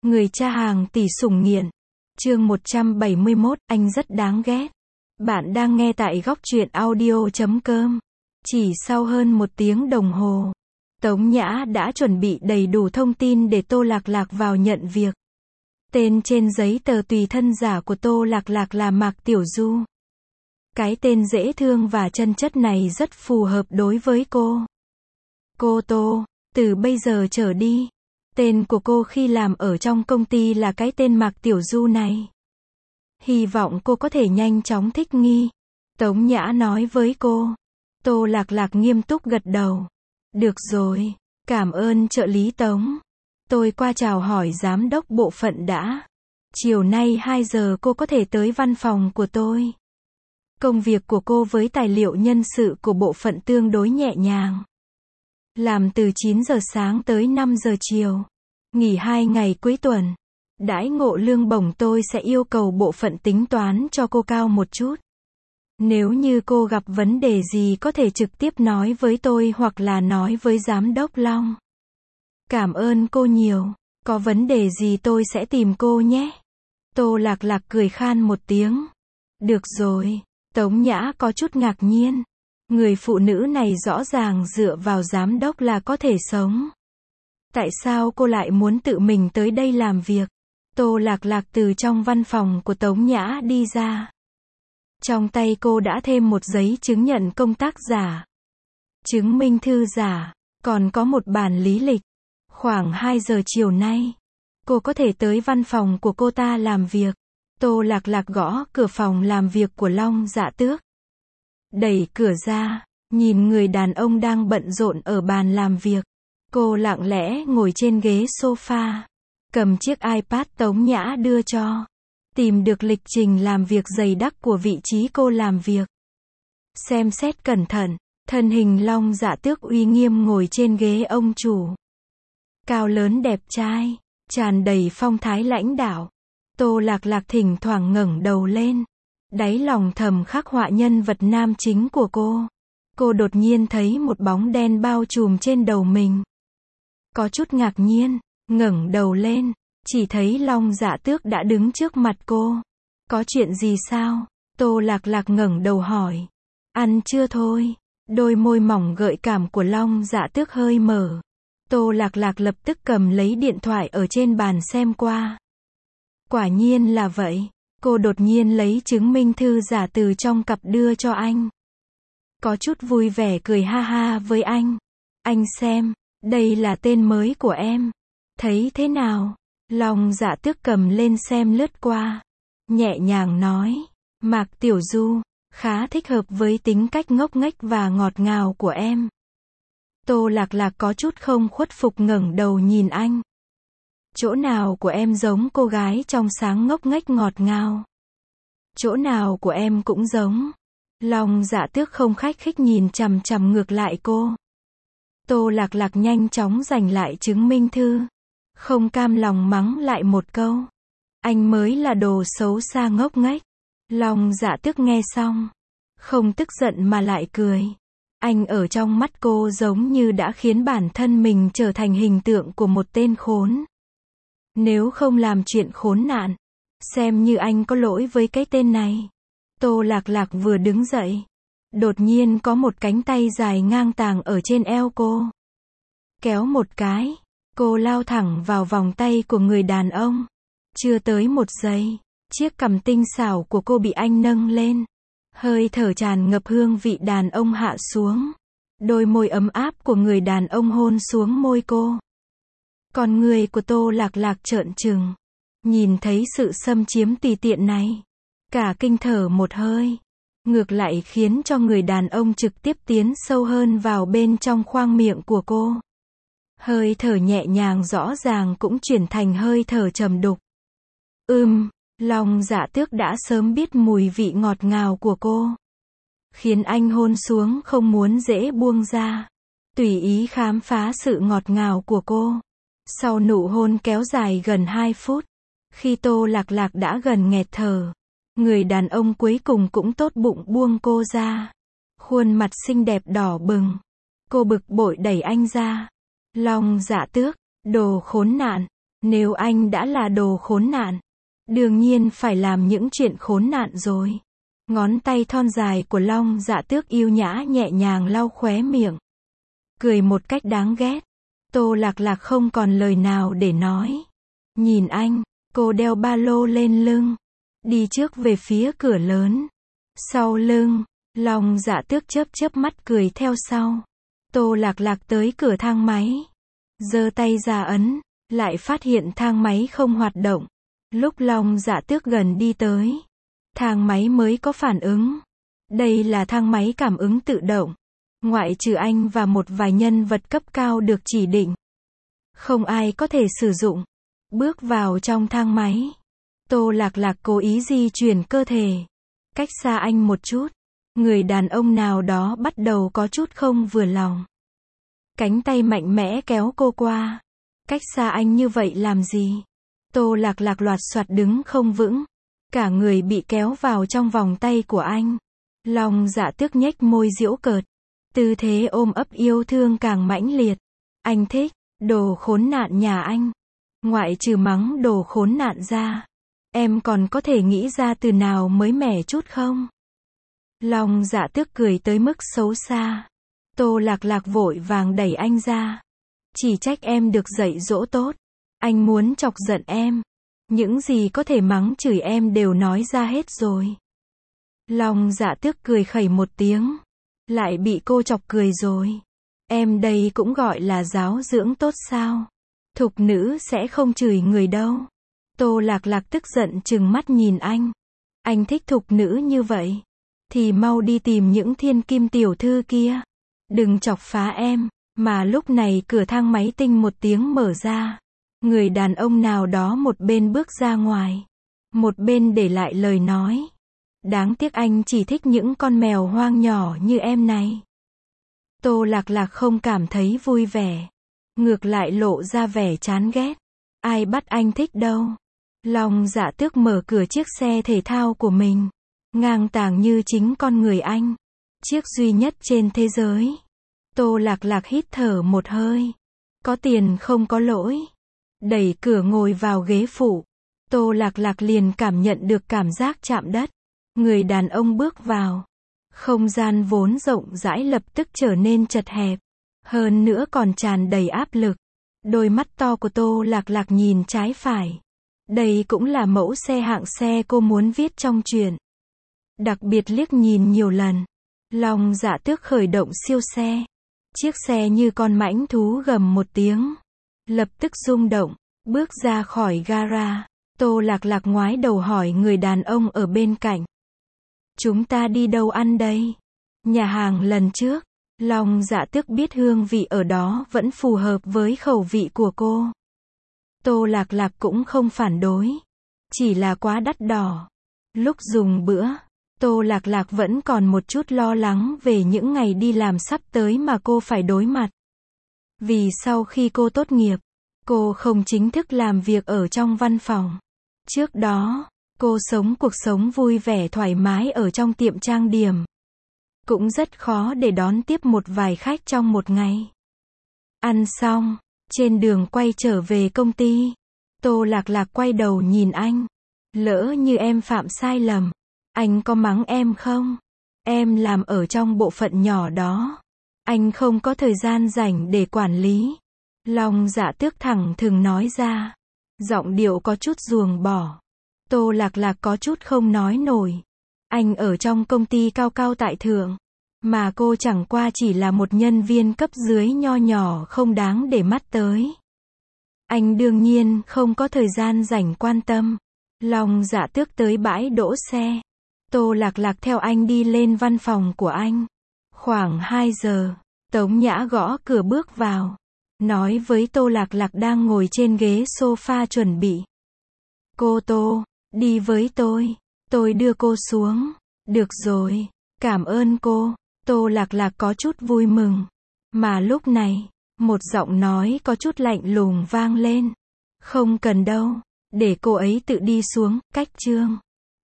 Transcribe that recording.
Người cha hàng tỷ sủng nghiện. Chương 171, anh rất đáng ghét. Bạn đang nghe tại góc truyện audio.com. Chỉ sau hơn 1 tiếng đồng hồ, Tống Nhã đã chuẩn bị đầy đủ thông tin để Tô Lạc Lạc vào nhận việc. Tên trên giấy tờ tùy thân giả của Tô Lạc Lạc là Mạc Tiểu Du. Cái tên dễ thương và chân chất này rất phù hợp đối với cô. Cô Tô, từ bây giờ trở đi, tên của cô khi làm ở trong công ty là cái tên Mạc Tiểu Du này. Hy vọng cô có thể nhanh chóng thích nghi. Tống Nhã nói với cô. Tô Lạc Lạc nghiêm túc gật đầu. Được rồi, cảm ơn trợ lý Tống. Tôi qua chào hỏi giám đốc bộ phận đã. Chiều nay 2 giờ cô có thể tới văn phòng của tôi. Công việc của cô với tài liệu nhân sự của bộ phận tương đối nhẹ nhàng. Làm từ 9 giờ sáng tới 5 giờ chiều. Nghỉ 2 ngày cuối tuần. Đãi ngộ lương bổng tôi sẽ yêu cầu bộ phận tính toán cho cô cao một chút. Nếu như cô gặp vấn đề gì có thể trực tiếp nói với tôi hoặc là nói với giám đốc Long. Cảm ơn cô nhiều. Có vấn đề gì tôi sẽ tìm cô nhé. Tô Lạc Lạc cười khan một tiếng. Được rồi. Tống Nhã có chút ngạc nhiên. Người phụ nữ này rõ ràng dựa vào giám đốc là có thể sống. Tại sao cô lại muốn tự mình tới đây làm việc? Tô Lạc Lạc từ trong văn phòng của Tống Nhã đi ra. Trong tay cô đã thêm một giấy chứng nhận công tác giả. Chứng minh thư giả. Còn có một bản lý lịch. Khoảng 2 giờ chiều nay, cô có thể tới văn phòng của cô ta làm việc. Tô Lạc Lạc gõ cửa phòng làm việc của Long Dạ Tước. Đẩy cửa ra, nhìn người đàn ông đang bận rộn ở bàn làm việc. Cô lặng lẽ ngồi trên ghế sofa, cầm chiếc iPad Tống Nhã đưa cho. Tìm được lịch trình làm việc dày đặc của vị trí cô làm việc. Xem xét cẩn thận, thân hình Long Dạ Tước uy nghiêm ngồi trên ghế ông chủ. Cao lớn đẹp trai, tràn đầy phong thái lãnh đạo. Tô Lạc Lạc thỉnh thoảng ngẩng đầu lên. Đáy lòng thầm khắc họa nhân vật nam chính của cô. Cô đột nhiên thấy một bóng đen bao trùm trên đầu mình. Có chút ngạc nhiên, ngẩng đầu lên, chỉ thấy Long Dạ Tước đã đứng trước mặt cô. Có chuyện gì sao? Tô Lạc Lạc ngẩng đầu hỏi. Ăn chưa thôi? Đôi môi mỏng gợi cảm của Long Dạ Tước hơi mở. Tô Lạc Lạc lập tức cầm lấy điện thoại ở trên bàn xem qua. Quả nhiên là vậy. Cô đột nhiên lấy chứng minh thư giả từ trong cặp đưa cho anh. Có chút vui vẻ cười ha ha với anh. Anh xem, đây là tên mới của em. Thấy thế nào? Long Dạ Tước cầm lên xem lướt qua. Nhẹ nhàng nói. Mạc Tiểu Du, khá thích hợp với tính cách ngốc nghếch và ngọt ngào của em. Tô Lạc Lạc có chút không khuất phục ngẩng đầu nhìn anh. Chỗ nào của em giống cô gái trong sáng ngốc nghếch ngọt ngào? Chỗ nào của em cũng giống. Long Dạ Tước không khách khích nhìn chằm chằm ngược lại cô. Tô Lạc Lạc nhanh chóng giành lại chứng minh thư. Không cam lòng mắng lại một câu. Anh mới là đồ xấu xa ngốc nghếch. Long Dạ Tước nghe xong, không tức giận mà lại cười. Anh ở trong mắt cô giống như đã khiến bản thân mình trở thành hình tượng của một tên khốn. Nếu không làm chuyện khốn nạn, xem như anh có lỗi với cái tên này. Tô Lạc Lạc vừa đứng dậy. Đột nhiên có một cánh tay dài ngang tàng ở trên eo cô. Kéo một cái, cô lao thẳng vào vòng tay của người đàn ông. Chưa tới 1 giây, chiếc cằm tinh xảo của cô bị anh nâng lên. Hơi thở tràn ngập hương vị đàn ông hạ xuống. Đôi môi ấm áp của người đàn ông hôn xuống môi cô. Con người của Tô Lạc Lạc trợn trừng. Nhìn thấy sự xâm chiếm tùy tiện này. Cả kinh thở một hơi. Ngược lại khiến cho người đàn ông trực tiếp tiến sâu hơn vào bên trong khoang miệng của cô. Hơi thở nhẹ nhàng rõ ràng cũng chuyển thành hơi thở trầm đục. Long Dạ Tước đã sớm biết mùi vị ngọt ngào của cô. Khiến anh hôn xuống không muốn dễ buông ra. Tùy ý khám phá sự ngọt ngào của cô. Sau nụ hôn kéo dài gần 2 phút. Khi Tô Lạc Lạc đã gần nghẹt thở. Người đàn ông cuối cùng cũng tốt bụng buông cô ra. Khuôn mặt xinh đẹp đỏ bừng. Cô bực bội đẩy anh ra. Long Dạ Tước, đồ khốn nạn. Nếu anh đã là đồ khốn nạn, đương nhiên phải làm những chuyện khốn nạn rồi. Ngón tay thon dài của Long Dạ Tước yêu nhã nhẹ nhàng lau khóe miệng. Cười một cách đáng ghét. Tô Lạc Lạc không còn lời nào để nói. Nhìn anh, cô đeo ba lô lên lưng. Đi trước về phía cửa lớn. Sau lưng, Long Dạ Tước chớp chớp mắt cười theo sau. Tô Lạc Lạc tới cửa thang máy. Giơ tay ra ấn, lại phát hiện thang máy không hoạt động. Lúc Long Dạ Tước gần đi tới, thang máy mới có phản ứng. Đây là thang máy cảm ứng tự động. Ngoại trừ anh và một vài nhân vật cấp cao được chỉ định, không ai có thể sử dụng. Bước vào trong thang máy. Tô Lạc Lạc cố ý di chuyển cơ thể. Cách xa anh một chút. Người đàn ông nào đó bắt đầu có chút không vừa lòng. Cánh tay mạnh mẽ kéo cô qua. Cách xa anh như vậy làm gì? Tô Lạc Lạc loạt soạt đứng không vững. Cả người bị kéo vào trong vòng tay của anh. Long Dạ Tước nhếch môi giễu cợt. Tư thế ôm ấp yêu thương càng mãnh liệt. Anh thích, đồ khốn nạn nhà anh. Ngoại trừ mắng đồ khốn nạn ra, em còn có thể nghĩ ra từ nào mới mẻ chút không? Long Dạ Tước cười tới mức xấu xa. Tô Lạc Lạc vội vàng đẩy anh ra. Chỉ trách em được dạy dỗ tốt. Anh muốn chọc giận em. Những gì có thể mắng chửi em đều nói ra hết rồi. Long Dạ Tước cười khẩy một tiếng. Lại bị cô chọc cười rồi. Em đây cũng gọi là giáo dưỡng tốt sao? Thục nữ sẽ không chửi người đâu. Tô Lạc Lạc tức giận trừng mắt nhìn anh. Anh thích thục nữ như vậy thì mau đi tìm những thiên kim tiểu thư kia. Đừng chọc phá em. Mà lúc này cửa thang máy tinh một tiếng mở ra. Người đàn ông nào đó một bên bước ra ngoài, một bên để lại lời nói. Đáng tiếc anh chỉ thích những con mèo hoang nhỏ như em này. Tô Lạc Lạc không cảm thấy vui vẻ. Ngược lại lộ ra vẻ chán ghét. Ai bắt anh thích đâu. Long Dạ Tước mở cửa chiếc xe thể thao của mình. Ngang tàng như chính con người anh. Chiếc duy nhất trên thế giới. Tô Lạc Lạc hít thở một hơi. Có tiền không có lỗi. Đẩy cửa ngồi vào ghế phụ. Tô Lạc Lạc liền cảm nhận được cảm giác chạm đất. Người đàn ông bước vào. Không gian vốn rộng rãi lập tức trở nên chật hẹp. Hơn nữa còn tràn đầy áp lực. Đôi mắt to của Tô Lạc Lạc nhìn trái phải. Đây cũng là mẫu xe hạng xe cô muốn viết trong truyện. Đặc biệt liếc nhìn nhiều lần. Long Dạ Tước khởi động siêu xe. Chiếc xe như con mãnh thú gầm một tiếng. Lập tức rung động. Bước ra khỏi gara. Tô Lạc Lạc ngoái đầu hỏi người đàn ông ở bên cạnh. Chúng ta đi đâu ăn đây? Nhà hàng lần trước. Long Dạ Tước biết hương vị ở đó vẫn phù hợp với khẩu vị của cô. Tô Lạc Lạc cũng không phản đối. Chỉ là quá đắt đỏ. Lúc dùng bữa, Tô Lạc Lạc vẫn còn một chút lo lắng về những ngày đi làm sắp tới mà cô phải đối mặt. Vì sau khi cô tốt nghiệp, cô không chính thức làm việc ở trong văn phòng. Trước đó, cô sống cuộc sống vui vẻ thoải mái ở trong tiệm trang điểm. Cũng rất khó để đón tiếp một vài khách trong một ngày. Ăn xong, trên đường quay trở về công ty, Tô Lạc Lạc quay đầu nhìn anh. Lỡ như em phạm sai lầm, anh có mắng em không? Em làm ở trong bộ phận nhỏ đó. Anh không có thời gian rảnh để quản lý. Long Dạ Tước thẳng thừng nói ra. Giọng điệu có chút ruồng bỏ. Tô Lạc Lạc có chút không nói nổi. Anh ở trong công ty cao cao tại thượng. Mà cô chẳng qua chỉ là một nhân viên cấp dưới nho nhỏ không đáng để mắt tới. Anh đương nhiên không có thời gian rảnh quan tâm. Long Dạ Tước tới bãi đỗ xe. Tô Lạc Lạc theo anh đi lên văn phòng của anh. Khoảng 2 giờ, Tống Nhã gõ cửa bước vào. Nói với Tô Lạc Lạc đang ngồi trên ghế sofa chuẩn bị. Cô Tô, đi với tôi đưa cô xuống. Được rồi, cảm ơn cô. Tô Lạc Lạc có chút vui mừng. Mà lúc này, một giọng nói có chút lạnh lùng vang lên. Không cần đâu, để cô ấy tự đi xuống, cách chương.